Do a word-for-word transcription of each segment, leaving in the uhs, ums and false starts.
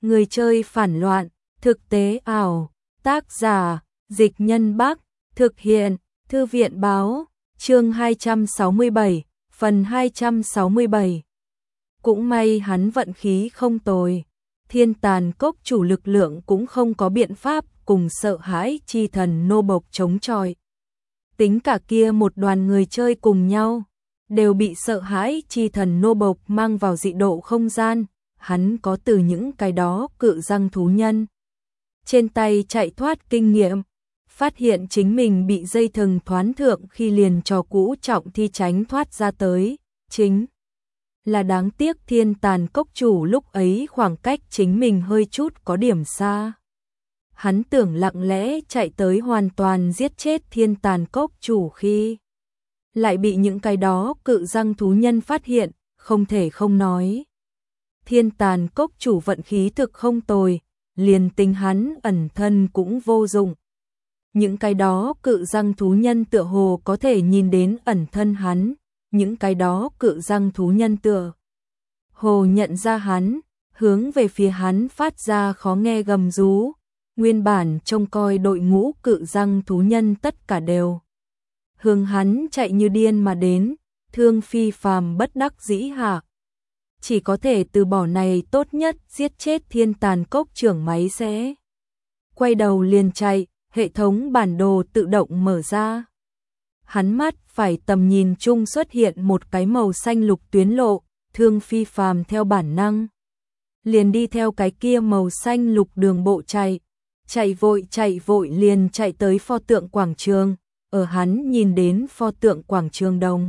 Người chơi phản loạn, thực tế ảo, tác giả, Dịch Nhân Bắc, thực hiện, Thư viện báo, chương hai trăm sáu mươi bảy, phần hai trăm sáu mươi bảy. Cũng may hắn vận khí không tồi, Thiên Tàn Cốc chủ lực lượng cũng không có biện pháp cùng sợ hãi chi thần nô bộc chống chọi. Tính cả kia một đoàn người chơi cùng nhau, đều bị sợ hãi chi thần nô bộc mang vào dị độ không gian, hắn có từ những cái đó cự răng thú nhân trên tay chạy thoát kinh nghiệm, phát hiện chính mình bị dây thừng thoán thượng khi liền trò cũ trọng thi tránh thoát ra tới, chính là đáng tiếc Thiên Tàn Cốc chủ lúc ấy khoảng cách chính mình hơi chút có điểm xa. Hắn tưởng lặng lẽ chạy tới hoàn toàn giết chết Thiên Tàn Cốc chủ khi lại bị những cái đó cự răng thú nhân phát hiện, không thể không nói. Thiên Tàn Cốc chủ vận khí thực không tồi, liền tính hắn ẩn thân cũng vô dụng. Những cái đó cự răng thú nhân tựa hồ có thể nhìn đến ẩn thân hắn, những cái đó cự răng thú nhân tựa hồ nhận ra hắn, hướng về phía hắn phát ra khó nghe gầm rú. Nguyên bản trông coi đội ngũ cự răng thú nhân tất cả đều hướng hắn chạy như điên mà đến, Thương Phi Phàm bất đắc dĩ hạ, chỉ có thể từ bỏ này tốt nhất giết chết Thiên Tàn Cốc trưởng máy sẽ. Quay đầu liền chạy, hệ thống bản đồ tự động mở ra. Hắn mắt phải tầm nhìn chung xuất hiện một cái màu xanh lục tuyến lộ, Thương Phi Phàm theo bản năng liền đi theo cái kia màu xanh lục đường bộ chạy, chạy vội chạy vội liền chạy tới pho tượng quảng trường, ở hắn nhìn đến pho tượng quảng trường đồng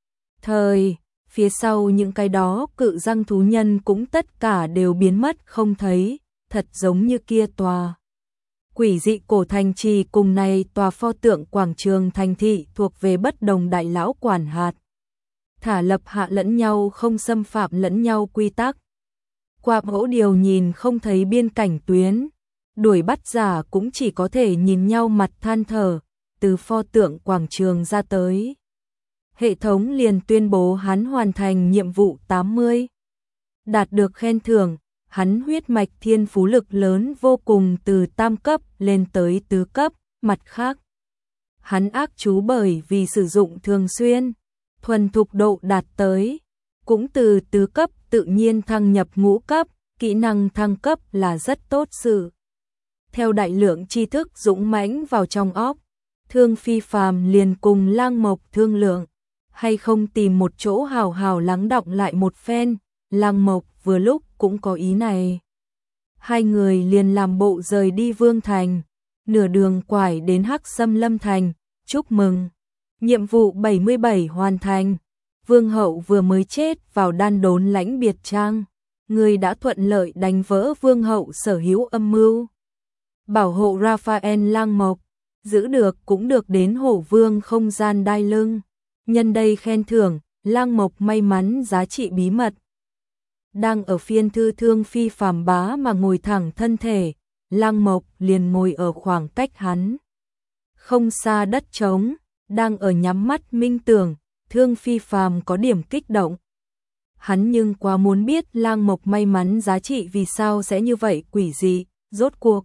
thời, phía sau những cái đó cự răng thú nhân cũng tất cả đều biến mất không thấy, thật giống như kia tòa quỷ dị cổ thành trì cùng này tòa pho tượng quảng trường thành thị thuộc về bất đồng đại lão quản hạt. Thả lập hạ lẫn nhau không xâm phạm lẫn nhau quy tắc. Qua mẫu điều nhìn không thấy biên cảnh tuyến, đuổi bắt giả cũng chỉ có thể nhìn nhau mặt than thở, từ pho tượng quảng trường ra tới. Hệ thống liền tuyên bố hắn hoàn thành nhiệm vụ tám mươi. Đạt được khen thưởng, hắn huyết mạch thiên phú lực lớn vô cùng từ tam cấp lên tới tứ cấp, mặt khác. Hắn ác chú bởi vì sử dụng thường xuyên, thuần thục độ đạt tới, cũng từ tứ cấp tự nhiên thăng nhập ngũ cấp, kỹ năng thăng cấp là rất tốt sự. Theo đại lượng tri thức dũng mãnh vào trong óc, Thương Phi Phàm liền cùng Lang Mộc thương lượng, hay không tìm một chỗ hào hào lắng đọng lại một phen. Lang Mộc vừa lúc cũng có ý này. Hai người liền làm bộ rời đi Vương Thành, nửa đường quải đến Hắc Sâm Lâm Thành, chúc mừng. Nhiệm vụ bảy mươi bảy hoàn thành, Vương Hậu vừa mới chết vào đan đốn lãnh biệt trang, người đã thuận lợi đánh vỡ Vương Hậu sở hữu âm mưu. Bảo hộ Raphael Lang Mộc, giữ được cũng được đến Hổ Vương không gian đai lưng. Nhân đây khen thưởng, Lang Mộc may mắn giá trị bí mật. Đang ở phiên thư Thương Phi Phàm bá mà ngồi thẳng thân thể, Lang Mộc liền ngồi ở khoảng cách hắn không xa đất trống, đang ở nhắm mắt minh tưởng. Thương Phi Phàm có điểm kích động. Hắn nhưng quá muốn biết Lang Mộc may mắn giá trị vì sao sẽ như vậy quỷ dị, rốt cuộc.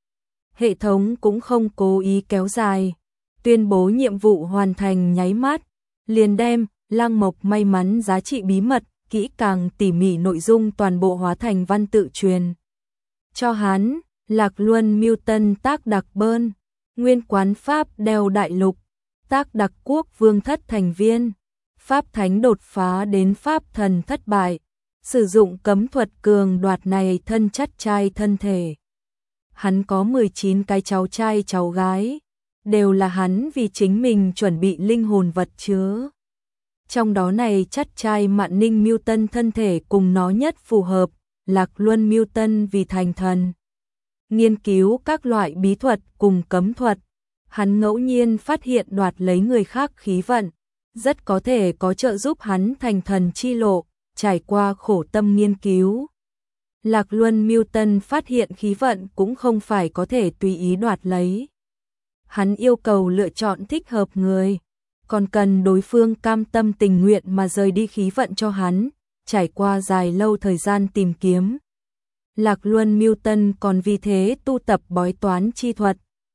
Hệ thống cũng không cố ý kéo dài, tuyên bố nhiệm vụ hoàn thành nháy mắt, liền đem Lang Mộc may mắn giá trị bí mật, kỹ càng tỉ mỉ nội dung toàn bộ hóa thành văn tự truyền. Cho hắn, Lạc Luân Mưu Tân tác đặc bơn, nguyên quán Pháp đeo đại lục, tác đặc quốc vương thất thành viên, Pháp thánh đột phá đến Pháp thần thất bại, sử dụng cấm thuật cường đoạt này thân chất trai thân thể. Hắn có mười chín cái cháu trai cháu gái, đều là hắn vì chính mình chuẩn bị linh hồn vật chứa. Trong đó này chất trai Mạn Ninh Mưu Tân thân thể cùng nó nhất phù hợp, Lạc Luân Mưu Tân vì thành thần. Nghiên cứu các loại bí thuật cùng cấm thuật, hắn ngẫu nhiên phát hiện đoạt lấy người khác khí vận, rất có thể có trợ giúp hắn thành thần chi lộ, trải qua khổ tâm nghiên cứu. Lạc Luân Mưu Tân phát hiện khí vận cũng không phải có thể tùy ý đoạt lấy. Hắn yêu cầu lựa chọn thích hợp người, còn cần đối phương cam tâm tình nguyện mà rời đi khí vận cho hắn, trải qua dài lâu thời gian tìm kiếm. Lạc Luân Mưu Tân còn vì thế tu tập bói toán chi thuật.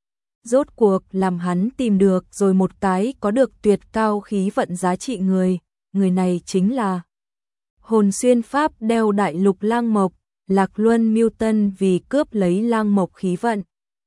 Rốt cuộc làm hắn tìm được rồi một cái có được tuyệt cao khí vận giá trị người, người này chính là Hồn Xuyên Pháp đeo đại lục lang mộc. Lạc Luân Mưu Tân vì cướp lấy lang mộc khí vận,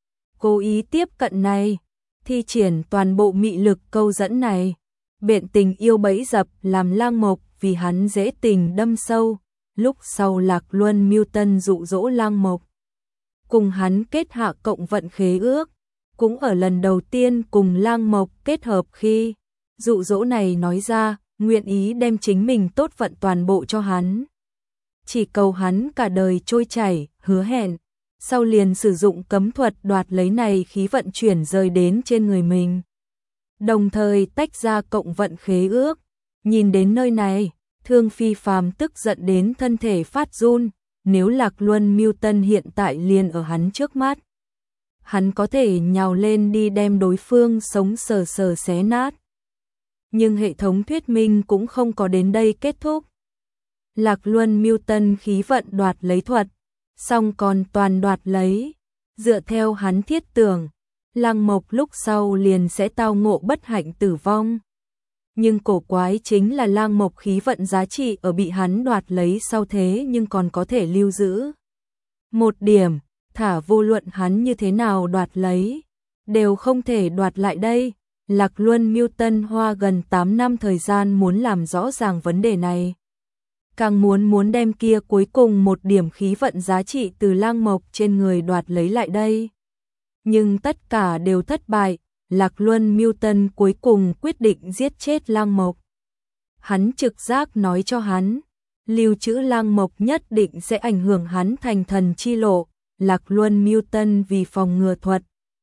cố ý tiếp cận này, thi triển toàn bộ mị lực câu dẫn này, biện tình yêu bẫy dập làm lang mộc vì hắn dễ tình đâm sâu. Lúc sau Lạc Luân Mưu Tân dụ dỗ lang mộc cùng hắn kết hạ cộng vận khế ước, cũng ở lần đầu tiên cùng lang mộc kết hợp khi dụ dỗ này nói ra nguyện ý đem chính mình tốt vận toàn bộ cho hắn, chỉ cầu hắn cả đời trôi chảy, hứa hẹn sau liền sử dụng cấm thuật đoạt lấy này khí vận chuyển rời đến trên người mình, đồng thời tách ra cộng vận khế ước. Nhìn đến nơi này, Thương Phi Phàm tức giận đến thân thể phát run, nếu Lạc Luân Mưu Tân hiện tại liền ở hắn trước mắt, hắn có thể nhào lên đi đem đối phương sống sờ sờ xé nát. Nhưng hệ thống thuyết minh cũng không có đến đây kết thúc. Lạc Luân Mưu Tân khí vận đoạt lấy thuật, song còn toàn đoạt lấy. Dựa theo hắn thiết tưởng, lang mộc lúc sau liền sẽ tao ngộ bất hạnh tử vong. Nhưng cổ quái chính là lang mộc khí vận giá trị ở bị hắn đoạt lấy sau thế nhưng còn có thể lưu giữ. Một điểm, thả vô luận hắn như thế nào đoạt lấy, đều không thể đoạt lại đây. Lạc Luân Mưu Tân hoa gần tám năm thời gian muốn làm rõ ràng vấn đề này. Càng muốn muốn đem kia cuối cùng một điểm khí vận giá trị từ lang mộc trên người đoạt lấy lại đây. Nhưng tất cả đều thất bại, Lạc Luân Mưu Tân cuối cùng quyết định giết chết lang mộc. Hắn trực giác nói cho hắn, lưu trữ lang mộc nhất định sẽ ảnh hưởng hắn thành thần chi lộ. Lạc Luân Mưu Tân vì phòng ngừa thuật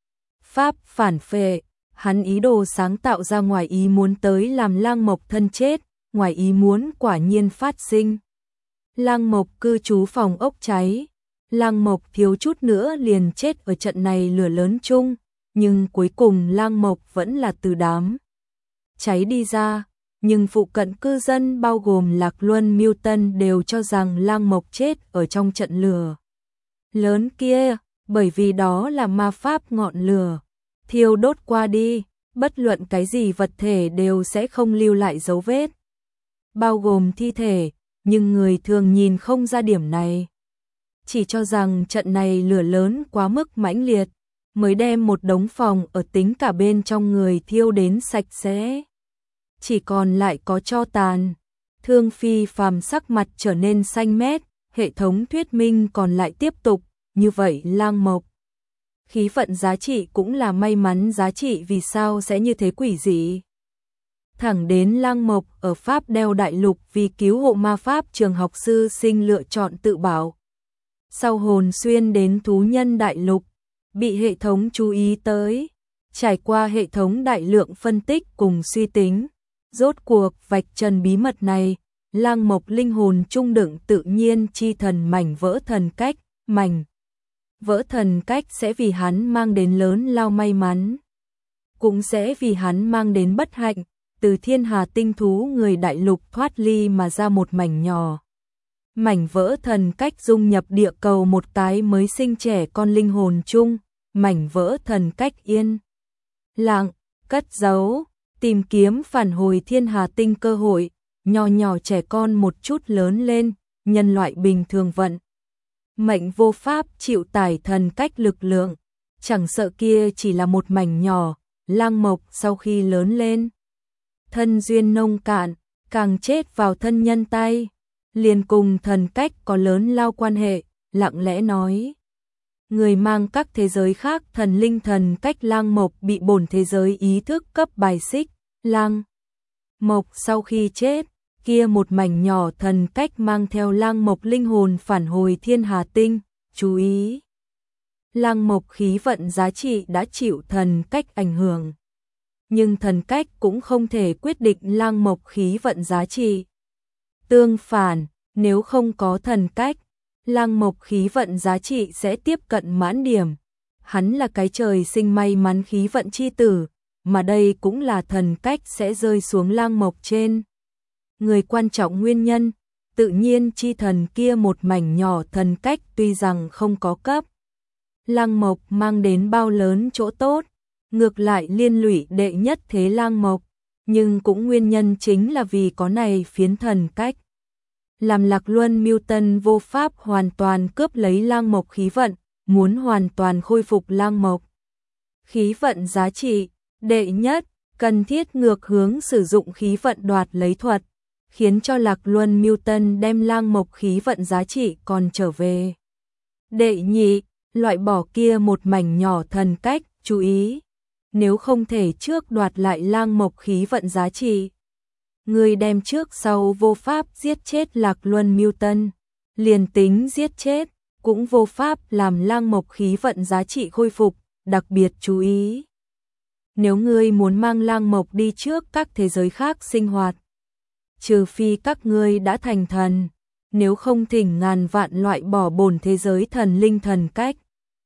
pháp phản phệ, hắn ý đồ sáng tạo ra ngoài ý muốn tới làm lang mộc thân chết, ngoài ý muốn quả nhiên phát sinh. Lang mộc cư trú phòng ốc cháy, lang mộc thiếu chút nữa liền chết ở trận này lửa lớn chung, nhưng cuối cùng lang mộc vẫn là từ đám cháy đi ra, nhưng phụ cận cư dân bao gồm Lạc Luân Mưu Tân đều cho rằng lang mộc chết ở trong trận lửa lớn kia, bởi vì đó là ma pháp ngọn lửa, thiêu đốt qua đi, bất luận cái gì vật thể đều sẽ không lưu lại dấu vết, bao gồm thi thể, nhưng người thường nhìn không ra điểm này. Chỉ cho rằng trận này lửa lớn quá mức mãnh liệt, mới đem một đống phòng ở tính cả bên trong người thiêu đến sạch sẽ. Chỉ còn lại có tro tàn. Thương Phi Phàm sắc mặt trở nên xanh mét, hệ thống thuyết minh còn lại tiếp tục, như vậy lang mộc khí vận giá trị cũng là may mắn giá trị, vì sao sẽ như thế quỷ dị. Thẳng đến lang mộc ở Pháp đeo đại lục vì cứu hộ ma pháp trường học sư sinh lựa chọn tự bảo. Sau hồn xuyên đến thú nhân đại lục, bị hệ thống chú ý tới, trải qua hệ thống đại lượng phân tích cùng suy tính, rốt cuộc vạch trần bí mật này, lang mộc linh hồn trung đựng tự nhiên chi thần mảnh vỡ thần cách, mảnh vỡ thần cách sẽ vì hắn mang đến lớn lao may mắn, cũng sẽ vì hắn mang đến bất hạnh, từ thiên hà tinh thú người đại lục thoát ly mà ra một mảnh nhỏ. Mảnh vỡ thần cách dung nhập địa cầu một cái mới sinh trẻ con linh hồn chung, mảnh vỡ thần cách yên lặng, cất giấu, tìm kiếm phản hồi thiên hà tinh cơ hội, nhỏ nhỏ trẻ con một chút lớn lên, nhân loại bình thường vận. Mệnh vô pháp chịu tải thần cách lực lượng, chẳng sợ kia chỉ là một mảnh nhỏ, lang mộc sau khi lớn lên. Thân duyên nông cạn, càng chết vào thân nhân tay, liền cùng thần cách có lớn lao quan hệ, lặng lẽ nói. Người mang các thế giới khác thần linh thần cách lang mộc bị bổn thế giới ý thức cấp bài xích, lang mộc sau khi chết, kia một mảnh nhỏ thần cách mang theo lang mộc linh hồn phản hồi thiên hà tinh, chú ý. Lang mộc khí vận giá trị đã chịu thần cách ảnh hưởng, nhưng thần cách cũng không thể quyết định lang mộc khí vận giá trị. Tương phản, nếu không có thần cách, lang mộc khí vận giá trị sẽ tiếp cận mãn điểm. Hắn là cái trời sinh may mắn khí vận chi tử, mà đây cũng là thần cách sẽ rơi xuống lang mộc trên người quan trọng nguyên nhân. tự nhiên chi thần kia một mảnh nhỏ thần cách tuy rằng không có cấp Lăng Mộc mang đến bao lớn chỗ tốt, ngược lại liên lụy đệ nhất thế Lăng Mộc, nhưng cũng nguyên nhân chính là vì có này phiến thần cách. Làm Lạc Luân mưu tân vô pháp hoàn toàn cướp lấy Lăng Mộc khí vận, muốn hoàn toàn khôi phục Lăng Mộc khí vận giá trị, đệ nhất, cần thiết ngược hướng sử dụng khí vận đoạt lấy thuật, khiến cho Lạc Luân mưu tân đem Lăng Mộc khí vận giá trị còn trở về. Đệ nhị, loại bỏ kia một mảnh nhỏ thần cách, chú ý, nếu không thể trước đoạt lại Lăng Mộc khí vận giá trị. Người đem trước sau vô pháp giết chết Lạc Luân mưu tân, liền tính giết chết, cũng vô pháp làm Lăng Mộc khí vận giá trị khôi phục, đặc biệt chú ý. Nếu ngươi muốn mang Lăng Mộc đi trước các thế giới khác sinh hoạt, trừ phi các ngươi đã thành thần, nếu không thỉnh ngàn vạn loại bỏ bổn thế giới thần linh thần cách.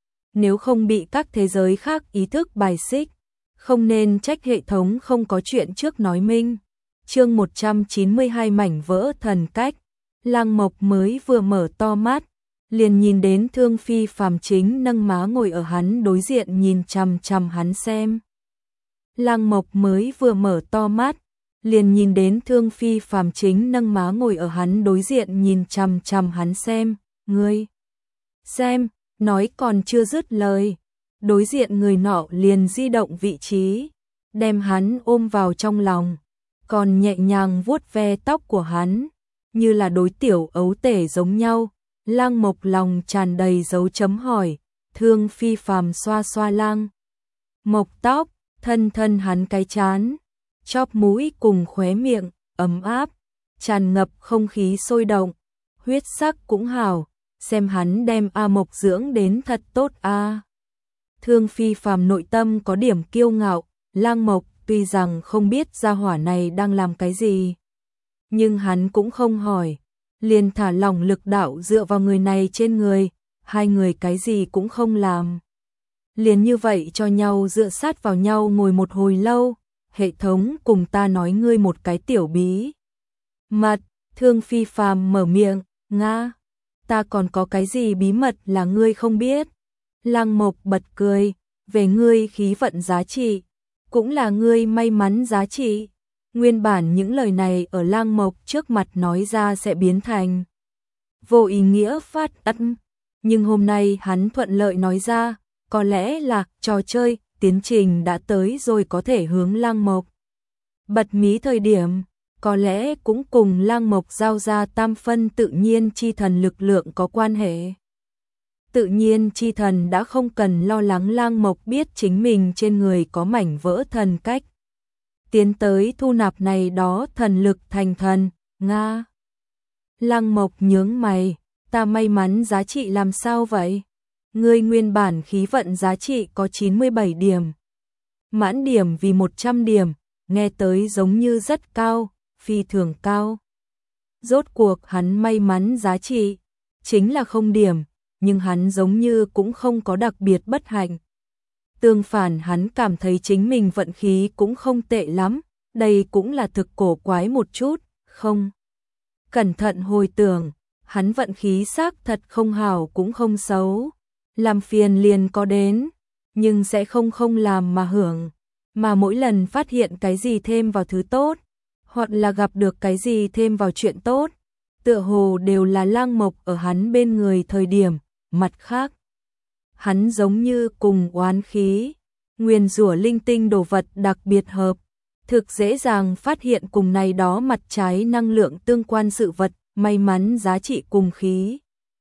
Nếu không bị các thế giới khác ý thức bài xích, không nên trách hệ thống không có chuyện trước nói minh. Chương một trăm chín mươi hai mảnh vỡ thần cách, Lăng Mộc mới vừa mở to mắt, liền nhìn đến Thương Phi Phàm chính nâng má ngồi ở hắn đối diện nhìn chằm chằm hắn xem. Lăng Mộc mới vừa mở to mắt, liền nhìn đến Thương Phi Phàm chính nâng má ngồi ở hắn đối diện nhìn chằm chằm hắn xem, ngươi xem, nói còn chưa dứt lời, đối diện người nọ liền di động vị trí, đem hắn ôm vào trong lòng, còn nhẹ nhàng vuốt ve tóc của hắn, như là đối tiểu ấu tể giống nhau. Lăng Mộc lòng tràn đầy dấu chấm hỏi, Thương Phi Phàm xoa xoa Lăng Mộc tóc, thân thân hắn cái chán, chóp mũi cùng khóe miệng, ấm áp, tràn ngập không khí sôi động, huyết sắc cũng hảo, xem hắn đem A Mộc dưỡng đến thật tốt a. Thương Phi Phàm nội tâm có điểm kiêu ngạo, Lăng Mộc tuy rằng không biết gia hỏa này đang làm cái gì, nhưng hắn cũng không hỏi, liền thả lỏng lực đạo dựa vào người này trên người, hai người cái gì cũng không làm. Liền như vậy cho nhau dựa sát vào nhau ngồi một hồi lâu, hệ thống cùng ta nói ngươi một cái tiểu bí mật. Thương Phi Phàm mở miệng, nga, ta còn có cái gì bí mật là ngươi không biết. Lăng Mộc bật cười, về ngươi khí vận giá trị, cũng là ngươi may mắn giá trị. Nguyên bản những lời này ở Lăng Mộc trước mặt nói ra sẽ biến thành vô ý nghĩa phát ất, nhưng hôm nay hắn thuận lợi nói ra, có lẽ là trò chơi, tiến trình đã tới rồi có thể hướng Lăng Mộc bật mí thời điểm, có lẽ cũng cùng Lăng Mộc giao ra tam phân tự nhiên chi thần lực lượng có quan hệ. Tự nhiên chi thần đã không cần lo lắng Lăng Mộc biết chính mình trên người có mảnh vỡ thần cách, tiến tới thu nạp này đó thần lực thành thần, nga. Lăng Mộc nhướng mày, ta may mắn giá trị làm sao vậy? Ngươi nguyên bản khí vận giá trị có chín mươi bảy điểm. Mãn điểm vì một trăm điểm, nghe tới giống như rất cao, phi thường cao. Rốt cuộc hắn may mắn giá trị, chính là không điểm, nhưng hắn giống như cũng không có đặc biệt bất hạnh. Tương phản hắn cảm thấy chính mình vận khí cũng không tệ lắm, đây cũng là thực cổ quái một chút, không. Cẩn thận hồi tưởng, hắn vận khí xác thật không hảo cũng không xấu, làm phiền liền có đến, nhưng sẽ không không làm mà hưởng, mà mỗi lần phát hiện cái gì thêm vào thứ tốt, hoặc là gặp được cái gì thêm vào chuyện tốt, tựa hồ đều là Lăng Mộc ở hắn bên người thời điểm, mặt khác. Hắn giống như cùng oán khí, nguyền rủa linh tinh đồ vật đặc biệt hợp, thực dễ dàng phát hiện cùng này đó mặt trái năng lượng tương quan sự vật, may mắn giá trị cùng khí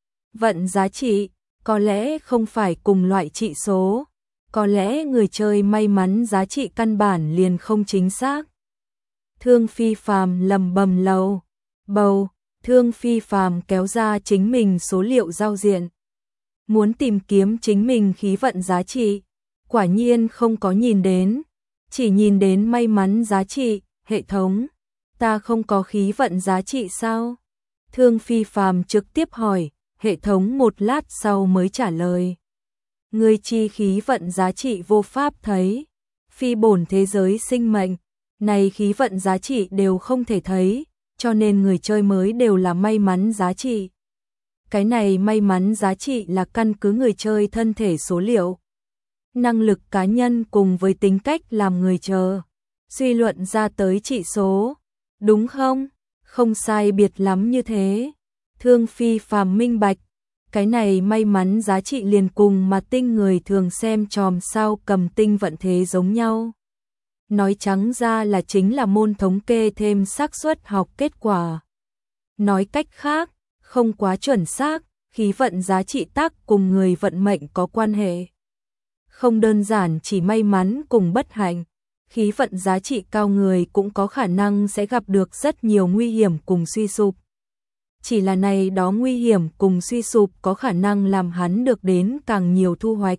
vận giá trị, có lẽ không phải cùng loại trị số, có lẽ người chơi may mắn giá trị căn bản liền không chính xác. Thương Phi Phàm lầm bầm lầu bầu, Thương Phi Phàm kéo ra chính mình số liệu giao diện, muốn tìm kiếm chính mình khí vận giá trị, quả nhiên không có nhìn đến, chỉ nhìn đến may mắn giá trị. Hệ thống, ta không có khí vận giá trị sao? Thương Phi Phàm trực tiếp hỏi, hệ thống một lát sau mới trả lời. Ngươi chi khí vận giá trị vô pháp thấy, phi bổn thế giới sinh mệnh, này khí vận giá trị đều không thể thấy, cho nên người chơi mới đều là may mắn giá trị. Cái này may mắn giá trị là căn cứ người chơi thân thể số liệu, năng lực cá nhân cùng với tính cách làm người chờ suy luận ra tới trị số, đúng không? Không sai biệt lắm như thế. Thương Phi Phàm minh bạch, cái này may mắn giá trị liền cùng mà tinh người thường xem chòm sao cầm tinh vận thế giống nhau. Nói trắng ra là chính là môn thống kê thêm xác suất học kết quả. Nói cách khác, không quá chuẩn xác, khí vận giá trị tác cùng người vận mệnh có quan hệ. Không đơn giản chỉ may mắn cùng bất hạnh, khí vận giá trị cao người cũng có khả năng sẽ gặp được rất nhiều nguy hiểm cùng suy sụp. Chỉ là này đó nguy hiểm cùng suy sụp có khả năng làm hắn được đến càng nhiều thu hoạch,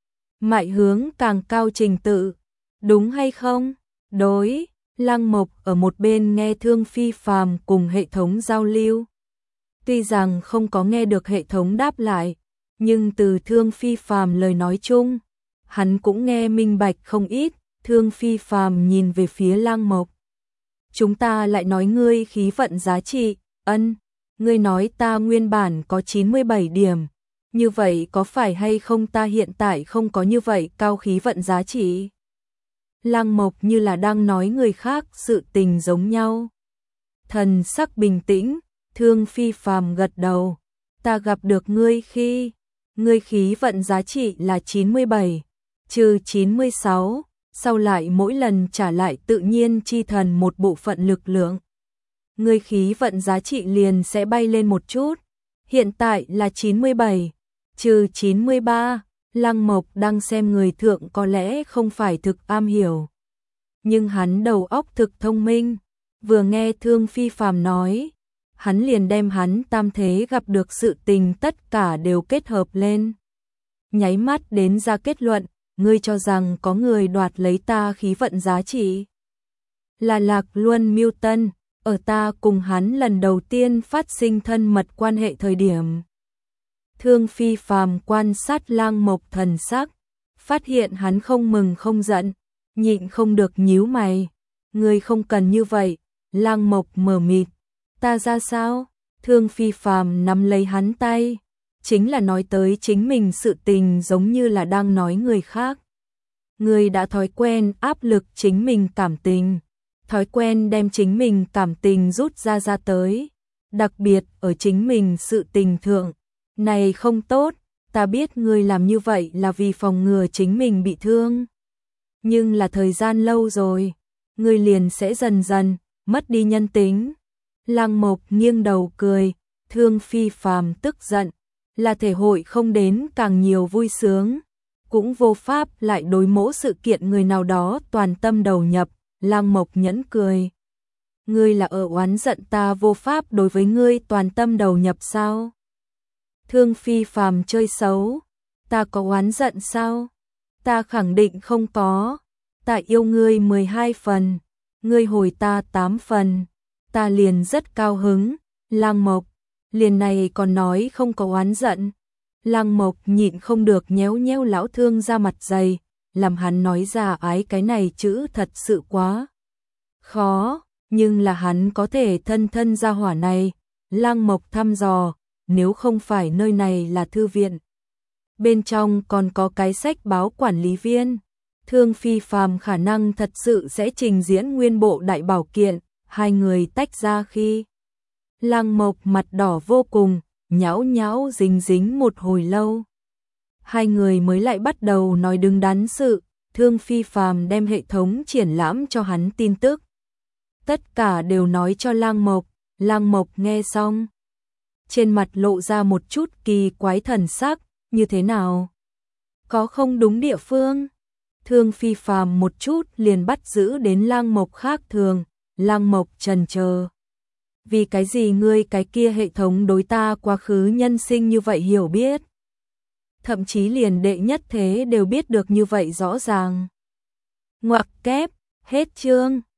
mại hướng càng cao trình tự, đúng hay không? Đối, Lăng Mộc ở một bên nghe Thương Phi Phàm cùng hệ thống giao lưu. Tuy rằng không có nghe được hệ thống đáp lại, nhưng từ Thương Phi Phàm lời nói chung, hắn cũng nghe minh bạch không ít. Thương Phi Phàm nhìn về phía Lăng Mộc. Chúng ta lại nói ngươi khí vận giá trị, ân, ngươi nói ta nguyên bản có chín mươi bảy điểm, như vậy có phải hay không ta hiện tại không có như vậy cao khí vận giá trị? Lăng Mộc như là đang nói người khác sự tình giống nhau. Thần sắc bình tĩnh, Thương Phi Phàm gật đầu, ta gặp được ngươi khi, ngươi khí vận giá trị là chín mươi bảy, trừ chín mươi sáu. Sau lại mỗi lần trả lại tự nhiên chi thần một bộ phận lực lượng, người khí vận giá trị liền sẽ bay lên một chút. Hiện tại là chín mươi bảy, trừ chín mươi ba. Lăng Mộc đang xem người thượng có lẽ không phải thực am hiểu, nhưng hắn đầu óc thực thông minh. Vừa nghe Thương Phi Phàm nói, hắn liền đem hắn tam thế gặp được sự tình tất cả đều kết hợp lên, nháy mắt đến ra kết luận. Ngươi cho rằng có người đoạt lấy ta khí vận giá trị? Là Lạc Luân Miêu Tân, ở ta cùng hắn lần đầu tiên phát sinh thân mật quan hệ thời điểm. Thương Phi Phàm quan sát Lăng Mộc thần sắc, phát hiện hắn không mừng không giận, nhịn không được nhíu mày. Ngươi không cần như vậy. Lăng Mộc mờ mịt. Ta ra sao? Thương Phi Phàm nắm lấy hắn tay, chính là nói tới chính mình sự tình giống như là đang nói người khác. Người đã thói quen áp lực chính mình cảm tình, thói quen đem chính mình cảm tình rút ra ra tới, đặc biệt ở chính mình sự tình thượng. Này không tốt, ta biết người làm như vậy là vì phòng ngừa chính mình bị thương. Nhưng là thời gian lâu rồi, người liền sẽ dần dần mất đi nhân tính. Lăng Mộc nghiêng đầu cười, Thương Phi Phàm tức giận, là thể hội không đến càng nhiều vui sướng, cũng vô pháp lại đối mỗi sự kiện người nào đó toàn tâm đầu nhập. Lăng Mộc nhẫn cười. Ngươi là ở oán giận ta vô pháp đối với ngươi toàn tâm đầu nhập sao? Thương Phi Phàm chơi xấu. Ta có oán giận sao? Ta khẳng định không có. Ta yêu ngươi mười hai phần, ngươi hồi ta tám phần, ta liền rất cao hứng. Lăng Mộc, liền này còn nói không có oán giận. Lăng Mộc nhịn không được nhéo nhéo lão Thương ra mặt dày, làm hắn nói ra ái cái này chữ thật sự quá khó, nhưng là hắn có thể thân thân ra hỏa này. Lăng Mộc thăm dò, nếu không phải nơi này là thư viện, bên trong còn có cái sách báo quản lý viên, Thương Phi Phàm khả năng thật sự sẽ trình diễn nguyên bộ đại bảo kiện. Hai người tách ra khi Lăng Mộc mặt đỏ vô cùng, nhão nhão dính dính một hồi lâu. Hai người mới lại bắt đầu nói đứng đắn sự. Thương Phi Phàm đem hệ thống triển lãm cho hắn tin tức, tất cả đều nói cho Lăng Mộc. Lăng Mộc nghe xong, trên mặt lộ ra một chút kỳ quái thần sắc. Như thế nào? Có không đúng địa phương? Thương Phi Phàm một chút liền bắt giữ đến Lăng Mộc khác thường. Lăng Mộc chần chờ. Vì cái gì ngươi cái kia hệ thống đối ta quá khứ nhân sinh như vậy hiểu biết? Thậm chí liền đệ nhất thế đều biết được như vậy rõ ràng. Ngoặc kép, hết chương.